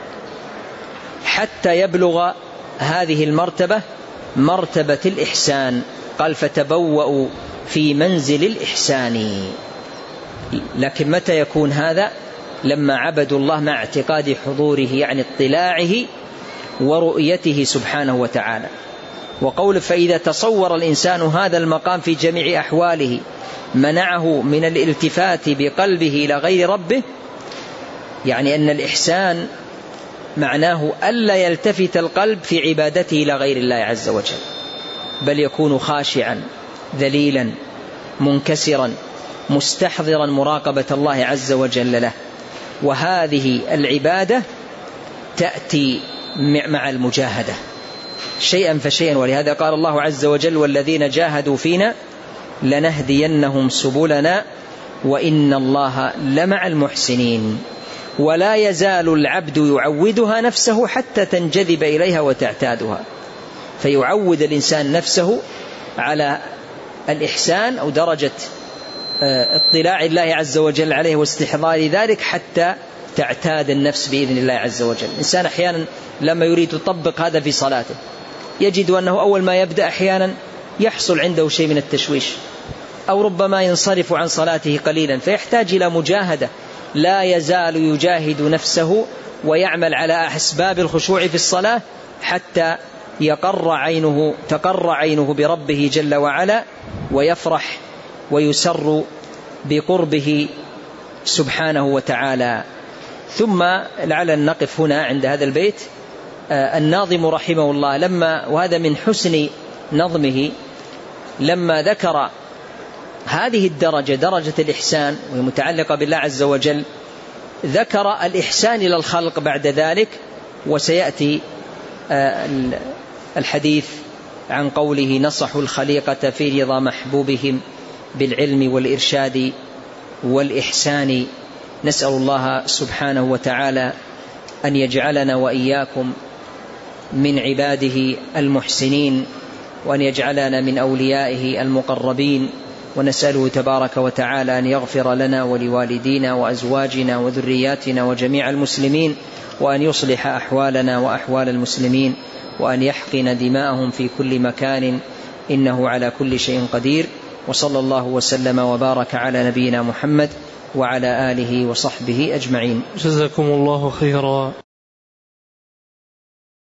حتى يبلغ هذه المرتبة، مرتبة الإحسان. قال: فتبوأوا في منزل الإحسان. لكن متى يكون هذا؟ لما عبدوا الله مع اعتقاد حضوره، يعني اطلاعه ورؤيته سبحانه وتعالى. وقول: فإذا تصور الإنسان هذا المقام في جميع أحواله، منعه من الالتفات بقلبه إلى غير ربه، يعني أن الإحسان معناه ألا يلتفت القلب في عبادته إلى غير الله عز وجل، بل يكون خاشعا ذليلا منكسرا مستحضرا مراقبة الله عز وجل له. وهذه العبادة تأتي مع المجاهدة شيئا فشيئا، ولهذا قال الله عز وجل: والذين جاهدوا فينا لنهدينهم سبلنا وإن الله لمع المحسنين. ولا يزال العبد يعودها نفسه حتى تنجذب إليها وتعتادها. فيعود الإنسان نفسه على الإحسان أو درجة اطلاع الله عز وجل عليه واستحضار ذلك حتى تعتاد النفس بإذن الله عز وجل. الإنسان أحيانا لما يريد يطبق هذا في صلاته يجد أنه أول ما يبدأ أحيانا يحصل عنده شيء من التشويش، أو ربما ينصرف عن صلاته قليلا، فيحتاج إلى مجاهدة. لا يزال يجاهد نفسه ويعمل على أسباب الخشوع في الصلاة حتى تقر عينه بربه جل وعلا، ويفرح ويسر بقربه سبحانه وتعالى. ثم لعل نقف هنا عند هذا البيت. الناظم رحمه الله وهذا من حسن نظمه، لما ذكر هذه الدرجة، درجة الإحسان وهي متعلقة بالله عز وجل، ذكر الإحسان إلى الخلق بعد ذلك. وسيأتي الحديث عن قوله: نصحوا الخليقة في رضا محبوبهم بالعلم والإرشاد والإحسان. نسأل الله سبحانه وتعالى أن يجعلنا وإياكم من عباده المحسنين، وأن يجعلنا من أوليائه المقربين. ونسأله تبارك وتعالى أن يغفر لنا ولوالدينا وأزواجنا وذرياتنا وجميع المسلمين، وأن يصلح أحوالنا وأحوال المسلمين، وأن يحقن دماءهم في كل مكان، إنه على كل شيء قدير. وصلى الله وسلم وبارك على نبينا محمد وعلى آله وصحبه أجمعين. جزاكم الله خيرا.